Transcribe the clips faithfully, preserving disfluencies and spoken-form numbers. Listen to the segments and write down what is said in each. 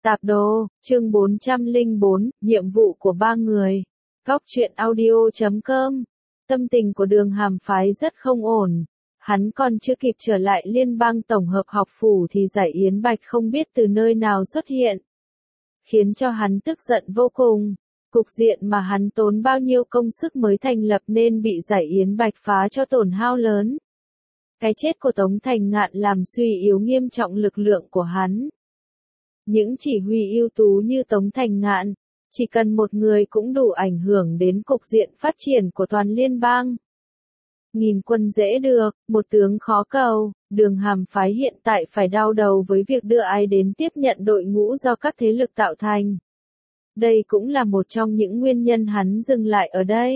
Tạp đồ, chương bốn trăm lẻ bốn, nhiệm vụ của ba người. Góc truyện audio chấm com. Tâm tình của Đường Hàm Phái rất không ổn. Hắn còn chưa kịp trở lại Liên bang tổng hợp học phủ thì Giải Yến Bạch không biết từ nơi nào xuất hiện. Khiến cho hắn tức giận vô cùng. Cục diện mà hắn tốn bao nhiêu công sức mới thành lập nên bị Giải Yến Bạch phá cho tổn hao lớn. Cái chết của Tống Thành Ngạn làm suy yếu nghiêm trọng lực lượng của hắn. Những chỉ huy ưu tú như Tống Thành Ngạn, chỉ cần một người cũng đủ ảnh hưởng đến cục diện phát triển của toàn liên bang. Nghìn quân dễ được, một tướng khó cầu, Đường Hàm Phái hiện tại phải đau đầu với việc đưa ai đến tiếp nhận đội ngũ do các thế lực tạo thành. Đây cũng là một trong những nguyên nhân hắn dừng lại ở đây.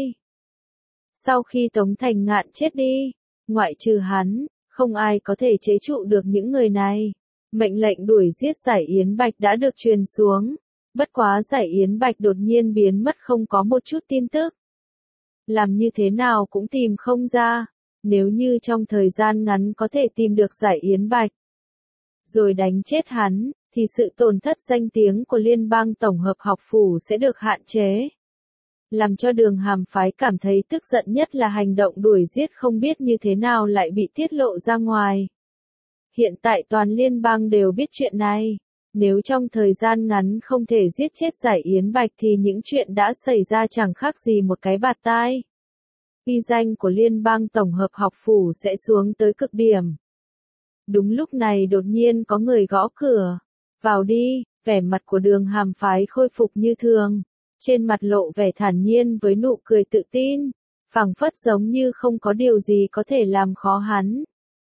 Sau khi Tống Thành Ngạn chết đi, ngoại trừ hắn, không ai có thể chế trụ được những người này. Mệnh lệnh đuổi giết Giải Yến Bạch đã được truyền xuống, bất quá Giải Yến Bạch đột nhiên biến mất không có một chút tin tức. Làm như thế nào cũng tìm không ra, nếu như trong thời gian ngắn có thể tìm được Giải Yến Bạch, rồi đánh chết hắn, thì sự tổn thất danh tiếng của Liên bang tổng hợp học phủ sẽ được hạn chế. Làm cho Đường Hàm Phái cảm thấy tức giận nhất là hành động đuổi giết không biết như thế nào lại bị tiết lộ ra ngoài. Hiện tại toàn liên bang đều biết chuyện này. Nếu trong thời gian ngắn không thể giết chết Giải Yến Bạch thì những chuyện đã xảy ra chẳng khác gì một cái bạt tai. Uy danh của liên bang tổng hợp học phủ sẽ xuống tới cực điểm. Đúng lúc này đột nhiên có người gõ cửa. Vào đi, vẻ mặt của Đường Hàm Phái khôi phục như thường. Trên mặt lộ vẻ thản nhiên với nụ cười tự tin. Phảng phất giống như không có điều gì có thể làm khó hắn.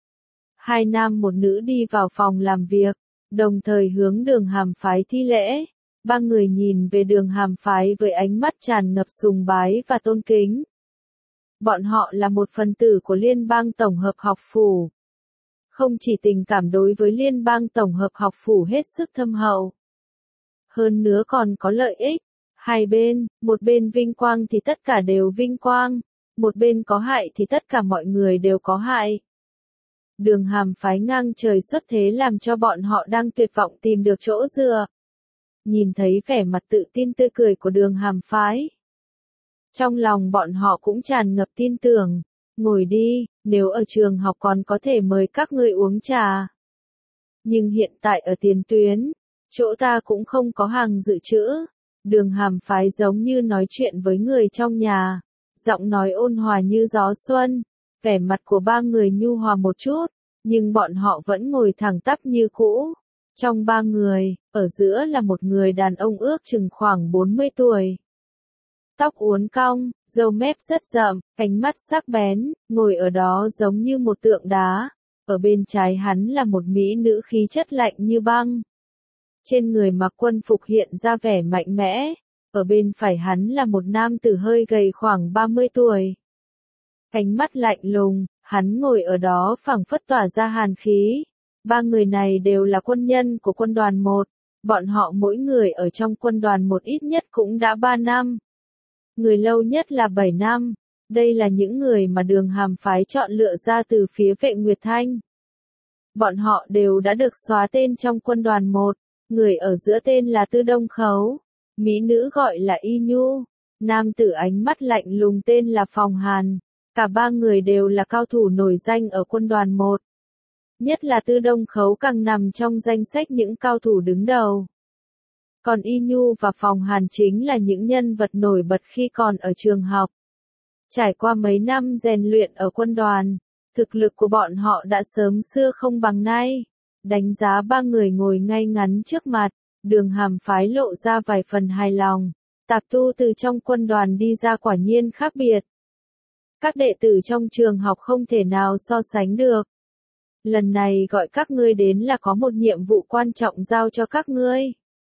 Hai nam một nữ đi vào phòng làm việc, đồng thời hướng Đường Hàm Phái thi lễ. Ba người nhìn về Đường Hàm Phái với ánh mắt tràn ngập sùng bái và tôn kính. Bọn họ là một phần tử của Liên bang tổng hợp học phủ. Không chỉ tình cảm đối với Liên bang tổng hợp học phủ hết sức thâm hậu. Hơn nữa còn có lợi ích. Hai bên, một bên vinh quang thì tất cả đều vinh quang. Một bên có hại thì tất cả mọi người đều có hại. Đường Hàm Phái ngang trời xuất thế làm cho bọn họ đang tuyệt vọng tìm được chỗ dựa. Nhìn thấy vẻ mặt tự tin tươi cười của Đường Hàm Phái, trong lòng bọn họ cũng tràn ngập tin tưởng. Ngồi đi, nếu ở trường học còn có thể mời các ngươi uống trà. Nhưng hiện tại ở tiền tuyến, chỗ ta cũng không có hàng dự trữ. Đường Hàm Phái giống như nói chuyện với người trong nhà, giọng nói ôn hòa như gió xuân. Vẻ mặt của ba người nhu hòa một chút, nhưng bọn họ vẫn ngồi thẳng tắp như cũ. Trong ba người, ở giữa là một người đàn ông ước chừng khoảng bốn mươi tuổi. Tóc uốn cong, râu mép rất rậm, ánh mắt sắc bén, ngồi ở đó giống như một tượng đá. Ở bên trái hắn là một mỹ nữ khí chất lạnh như băng. Trên người mặc quân phục hiện ra vẻ mạnh mẽ. Ở bên phải hắn là một nam tử hơi gầy khoảng ba mươi tuổi. Ánh mắt lạnh lùng, hắn ngồi ở đó phảng phất tỏa ra hàn khí. Ba người này đều là quân nhân của quân đoàn một. Bọn họ mỗi người ở trong quân đoàn một ít nhất cũng đã ba năm. Người lâu nhất là bảy năm. Đây là những người mà Đường Hàm Phái chọn lựa ra từ phía Vệ Nguyệt Thanh. Bọn họ đều đã được xóa tên trong quân đoàn một. Người ở giữa tên là Tư Đông Khấu. Mỹ nữ gọi là Y Nhu. Nam tử ánh mắt lạnh lùng tên là Phòng Hàn. Cả ba người đều là cao thủ nổi danh ở quân đoàn một. Nhất là Tư Đông Khấu càng nằm trong danh sách những cao thủ đứng đầu. Còn Y Nhu và Phòng Hàn chính là những nhân vật nổi bật khi còn ở trường học. Trải qua mấy năm rèn luyện ở quân đoàn, thực lực của bọn họ đã sớm xưa không bằng nay. Đánh giá ba người ngồi ngay ngắn trước mặt, Đường Hàm Phái lộ ra vài phần hài lòng. Tạp tu từ trong quân đoàn đi ra quả nhiên khác biệt. Các đệ tử trong trường học không thể nào so sánh được. Lần này gọi các ngươi đến là có một nhiệm vụ quan trọng giao cho các ngươi.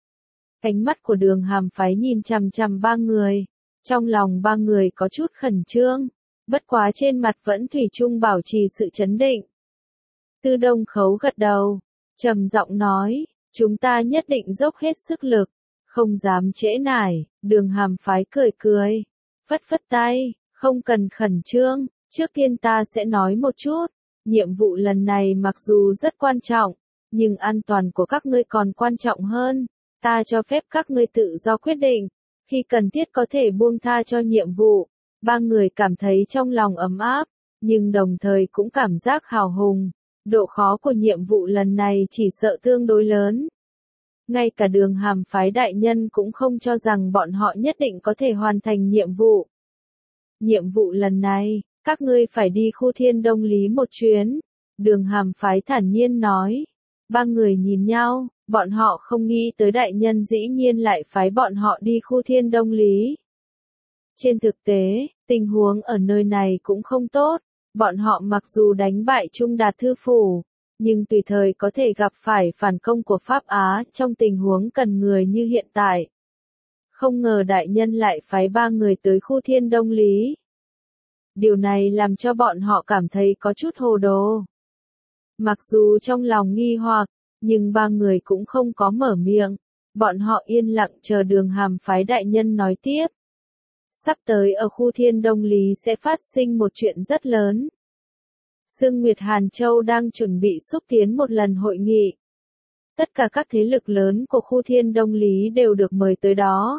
Ánh mắt của Đường Hàm Phái nhìn chằm chằm ba người. Trong lòng ba người có chút khẩn trương. Bất quá trên mặt vẫn thủy chung bảo trì sự chấn định. Tư Đông Khấu gật đầu. Trầm giọng nói, chúng ta nhất định dốc hết sức lực. Không dám trễ nải. Đường Hàm Phái cười cười. Phất phất tay. Không cần khẩn trương, trước tiên ta sẽ nói một chút. Nhiệm vụ lần này mặc dù rất quan trọng, nhưng an toàn của các ngươi còn quan trọng hơn. Ta cho phép các ngươi tự do quyết định, khi cần thiết có thể buông tha cho nhiệm vụ. Ba người cảm thấy trong lòng ấm áp, nhưng đồng thời cũng cảm giác hào hùng. Độ khó của nhiệm vụ lần này chỉ sợ tương đối lớn. Ngay cả Đường Hàm phái đại nhân cũng không cho rằng bọn họ nhất định có thể hoàn thành nhiệm vụ. Nhiệm vụ lần này, các ngươi phải đi khu Thiên Đông Lý một chuyến. Đường Hàm phái thản nhiên nói. Ba người nhìn nhau, bọn họ không nghĩ tới đại nhân dĩ nhiên lại phái bọn họ đi khu Thiên Đông Lý. Trên thực tế, tình huống ở nơi này cũng không tốt. Bọn họ mặc dù đánh bại Trung Đạt Thư Phủ, nhưng tùy thời có thể gặp phải phản công của Pháp Á trong tình huống cần người như hiện tại. Không ngờ đại nhân lại phái ba người tới khu Thiên Đông Lý. Điều này làm cho bọn họ cảm thấy có chút hồ đồ. Mặc dù trong lòng nghi hoặc, nhưng ba người cũng không có mở miệng. Bọn họ yên lặng chờ Đường Hàm phái đại nhân nói tiếp. Sắp tới ở khu Thiên Đông Lý sẽ phát sinh một chuyện rất lớn. Sương Nguyệt Hàn Châu đang chuẩn bị xúc tiến một lần hội nghị. Tất cả các thế lực lớn của khu Thiên Đông Lý đều được mời tới đó.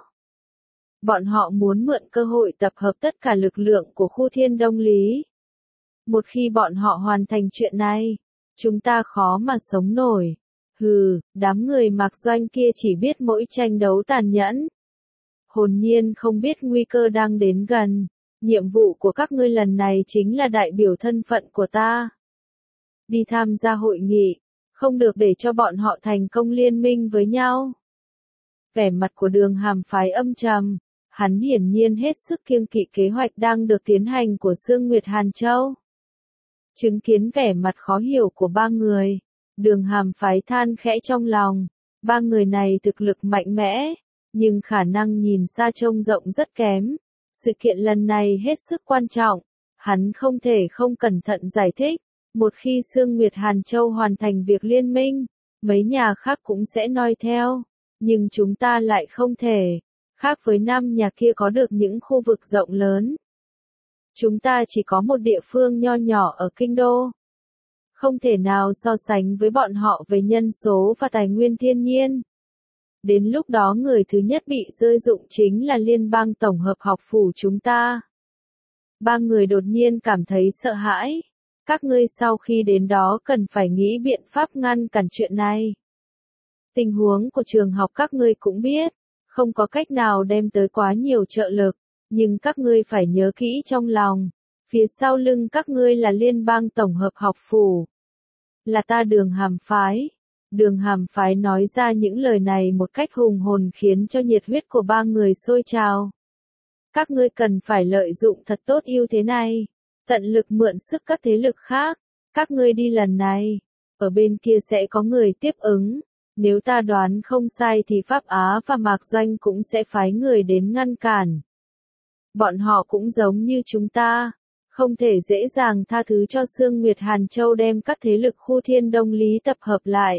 Bọn họ muốn mượn cơ hội tập hợp tất cả lực lượng của khu Thiên Đông Lý. Một khi bọn họ hoàn thành chuyện này, chúng ta khó mà sống nổi. Hừ, đám người Mạc Doanh kia chỉ biết mỗi tranh đấu tàn nhẫn. Hồn nhiên không biết nguy cơ đang đến gần. Nhiệm vụ của các ngươi lần này chính là đại biểu thân phận của ta. Đi tham gia hội nghị, không được để cho bọn họ thành công liên minh với nhau. Vẻ mặt của Đường Hàm phái âm trầm, hắn hiển nhiên hết sức kiêng kỵ kế hoạch đang được tiến hành của Sương Nguyệt Hàn Châu. Chứng kiến vẻ mặt khó hiểu của ba người, Đường Hàm phái than khẽ trong lòng. Ba người này thực lực mạnh mẽ, nhưng khả năng nhìn xa trông rộng rất kém. Sự kiện lần này hết sức quan trọng, hắn không thể không cẩn thận giải thích. Một khi Sương Nguyệt Hàn Châu hoàn thành việc liên minh, mấy nhà khác cũng sẽ noi theo. Nhưng chúng ta lại không thể, khác với năm nhà kia có được những khu vực rộng lớn. Chúng ta chỉ có một địa phương nho nhỏ ở Kinh Đô. Không thể nào so sánh với bọn họ về nhân số và tài nguyên thiên nhiên. Đến lúc đó người thứ nhất bị rơi dụng chính là liên bang tổng hợp học phủ chúng ta. Ba người đột nhiên cảm thấy sợ hãi. Các ngươi sau khi đến đó cần phải nghĩ biện pháp ngăn cản chuyện này. Tình huống của trường học các ngươi cũng biết, không có cách nào đem tới quá nhiều trợ lực, nhưng các ngươi phải nhớ kỹ trong lòng, phía sau lưng các ngươi là liên bang tổng hợp học phủ. Là ta Đường Hàm phái. Đường Hàm phái nói ra những lời này một cách hùng hồn khiến cho nhiệt huyết của ba người sôi trào. Các ngươi cần phải lợi dụng thật tốt ưu thế này, tận lực mượn sức các thế lực khác. Các ngươi đi lần này, ở bên kia sẽ có người tiếp ứng. Nếu ta đoán không sai thì Pháp Á và Mạc Doanh cũng sẽ phái người đến ngăn cản. Bọn họ cũng giống như chúng ta, không thể dễ dàng tha thứ cho Sương Nguyệt Hàn Châu đem các thế lực khu Thiên Đông Lý tập hợp lại.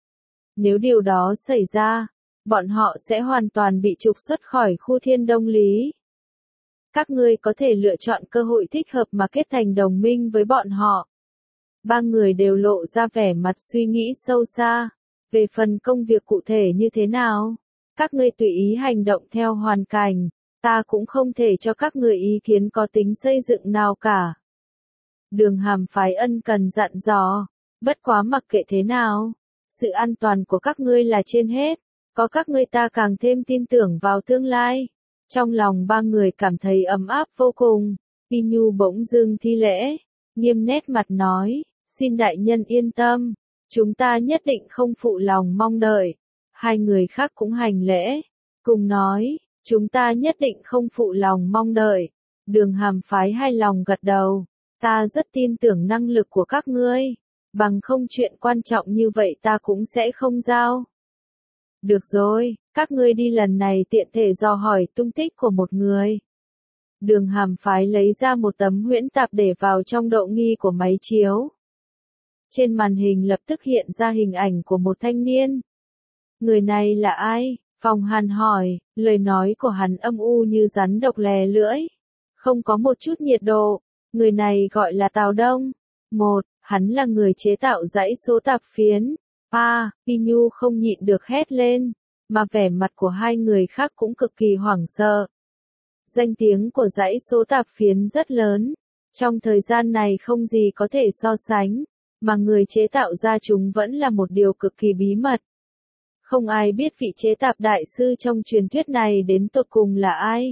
Nếu điều đó xảy ra, bọn họ sẽ hoàn toàn bị trục xuất khỏi khu Thiên Đông Lý. Các ngươi có thể lựa chọn cơ hội thích hợp mà kết thành đồng minh với bọn họ. Ba người đều lộ ra vẻ mặt suy nghĩ sâu xa. Về phần công việc cụ thể như thế nào, các ngươi tùy ý hành động theo hoàn cảnh, ta cũng không thể cho các người ý kiến có tính xây dựng nào cả. Đường Hàm phái ân cần dặn dò, bất quá mặc kệ thế nào, sự an toàn của các ngươi là trên hết, có các ngươi ta càng thêm tin tưởng vào tương lai. Trong lòng ba người cảm thấy ấm áp vô cùng. Pi Nhu bỗng dưng thi lễ, nghiêm nét mặt nói, xin đại nhân yên tâm. Chúng ta nhất định không phụ lòng mong đợi. Hai người khác cũng hành lễ, cùng nói, chúng ta nhất định không phụ lòng mong đợi. Đường Hàm phái hai lòng gật đầu, ta rất tin tưởng năng lực của các ngươi, bằng không chuyện quan trọng như vậy ta cũng sẽ không giao. Được rồi, các ngươi đi lần này tiện thể dò hỏi tung tích của một người. Đường Hàm phái lấy ra một tấm huyễn tạp để vào trong độ nghi của máy chiếu. Trên màn hình lập tức hiện ra hình ảnh của một thanh niên. Người này là ai? Phong Hàn hỏi, lời nói của hắn âm u như rắn độc lè lưỡi. Không có một chút nhiệt độ. Người này gọi là Tào Đông. Một, hắn là người chế tạo dãy số tạp phiến. A, Pi Nhu không nhịn được hét lên. mà vẻ mặt của hai người khác cũng cực kỳ hoảng sợ. Danh tiếng của dãy số tạp phiến rất lớn, trong thời gian này không gì có thể so sánh, mà người chế tạo ra chúng vẫn là một điều cực kỳ bí mật. Không ai biết vị chế tạp đại sư trong truyền thuyết này đến tột cùng là ai.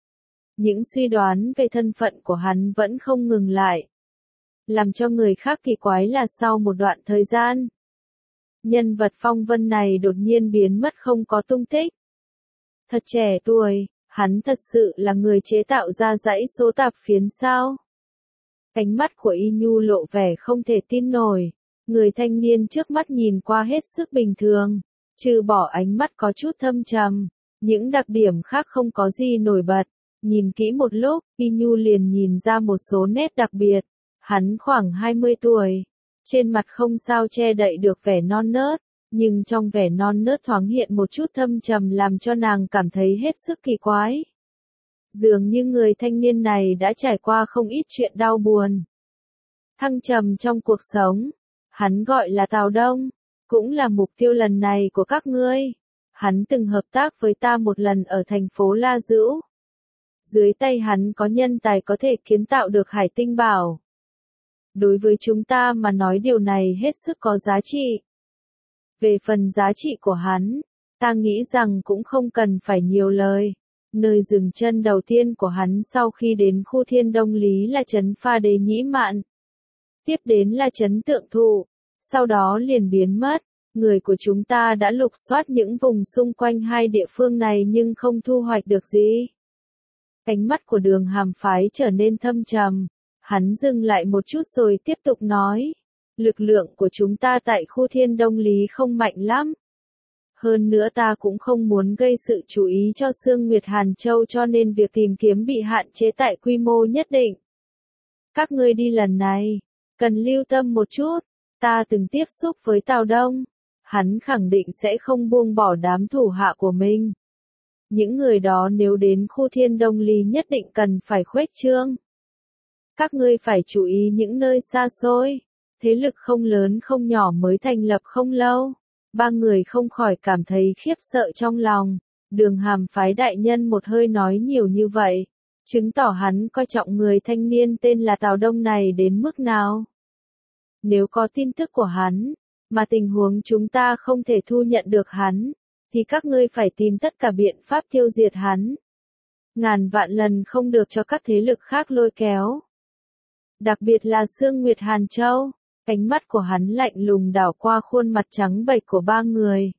Những suy đoán về thân phận của hắn vẫn không ngừng lại. Làm cho người khác kỳ quái là sau một đoạn thời gian, nhân vật phong vân này đột nhiên biến mất không có tung tích. Thật trẻ tuổi, hắn thật sự là người chế tạo ra dãy số tạp phiến sao? Ánh mắt của Y Nhu lộ vẻ không thể tin nổi. Người thanh niên trước mắt nhìn qua hết sức bình thường, trừ bỏ ánh mắt có chút thâm trầm, những đặc điểm khác không có gì nổi bật. Nhìn kỹ một lúc, Y Nhu liền nhìn ra một số nét đặc biệt. Hắn khoảng hai mươi tuổi, trên mặt không sao che đậy được vẻ non nớt, nhưng trong vẻ non nớt thoáng hiện một chút thâm trầm làm cho nàng cảm thấy hết sức kỳ quái. Dường như người thanh niên này đã trải qua không ít chuyện đau buồn, thăng trầm trong cuộc sống. Hắn gọi là Tào Đông, cũng là mục tiêu lần này của các ngươi. Hắn từng hợp tác với ta một lần ở thành phố La Dữu. Dưới tay hắn có nhân tài có thể kiến tạo được hải tinh bảo. Đối với chúng ta mà nói điều này hết sức có giá trị. Về phần giá trị của hắn, ta nghĩ rằng cũng không cần phải nhiều lời. Nơi dừng chân đầu tiên của hắn sau khi đến khu Thiên Đông Lý là trấn Pha Đế Nhĩ Mạn. Tiếp đến là trấn Tượng Thụ, sau đó liền biến mất. Người của chúng ta đã lục soát những vùng xung quanh hai địa phương này nhưng không thu hoạch được gì. Ánh mắt của Đường Hàm Phái trở nên thâm trầm. Hắn dừng lại một chút rồi tiếp tục nói. Lực lượng của chúng ta tại khu Thiên Đông Lý không mạnh lắm. Hơn nữa ta cũng không muốn gây sự chú ý cho Sương Nguyệt Hàn Châu cho nên việc tìm kiếm bị hạn chế tại quy mô nhất định. Các ngươi đi lần này, cần lưu tâm một chút. Ta từng tiếp xúc với Tào Đông. Hắn khẳng định sẽ không buông bỏ đám thủ hạ của mình. Những người đó nếu đến khu Thiên Đông Lý nhất định cần phải khuếch trương. Các ngươi phải chú ý những nơi xa xôi, thế lực không lớn không nhỏ mới thành lập không lâu. Ba người không khỏi cảm thấy khiếp sợ trong lòng. Đường Hàm Phái đại nhân một hơi nói nhiều như vậy, chứng tỏ hắn coi trọng người thanh niên tên là Tào Đông này đến mức nào. Nếu có tin tức của hắn, mà tình huống chúng ta không thể thu nhận được hắn, thì các ngươi phải tìm tất cả biện pháp tiêu diệt hắn. Ngàn vạn lần không được cho các thế lực khác lôi kéo. Đặc biệt là Sương Nguyệt Hàn Châu. Ánh mắt của hắn lạnh lùng đảo qua khuôn mặt trắng bệch của ba người.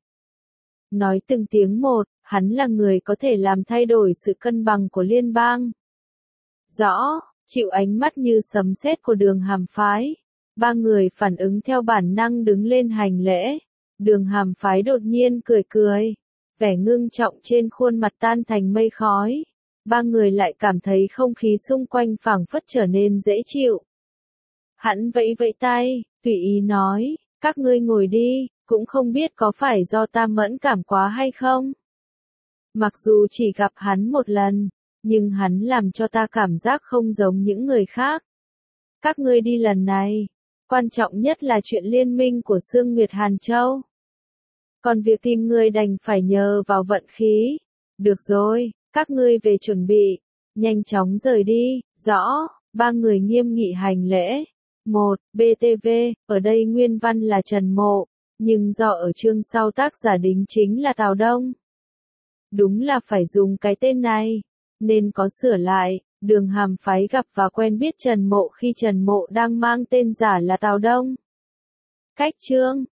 Nói từng tiếng một, hắn là người có thể làm thay đổi sự cân bằng của liên bang. Rõ, chịu ánh mắt như sấm sét của Đường Hàm Phái. Ba người phản ứng theo bản năng đứng lên hành lễ. Đường Hàm Phái đột nhiên cười cười. Vẻ ngưng trọng trên khuôn mặt tan thành mây khói. Ba người lại cảm thấy không khí xung quanh phảng phất trở nên dễ chịu. Hắn vẫy vẫy tay, tùy ý nói, các ngươi ngồi đi, cũng không biết có phải do ta mẫn cảm quá hay không. Mặc dù chỉ gặp hắn một lần, nhưng hắn làm cho ta cảm giác không giống những người khác. Các ngươi đi lần này, quan trọng nhất là chuyện liên minh của Sương Nguyệt Hàn Châu. Còn việc tìm người đành phải nhờ vào vận khí. Được rồi, các ngươi về chuẩn bị, nhanh chóng rời đi, rõ, ba người nghiêm nghị hành lễ. một. bê tê vê, ở đây nguyên văn là Trần Mộ, nhưng do ở chương sau tác giả đính chính là Tào Đông. Đúng là phải dùng cái tên này, nên có sửa lại. Đường Hàm Phái gặp và quen biết Trần Mộ khi Trần Mộ đang mang tên giả là Tào Đông. Cách chương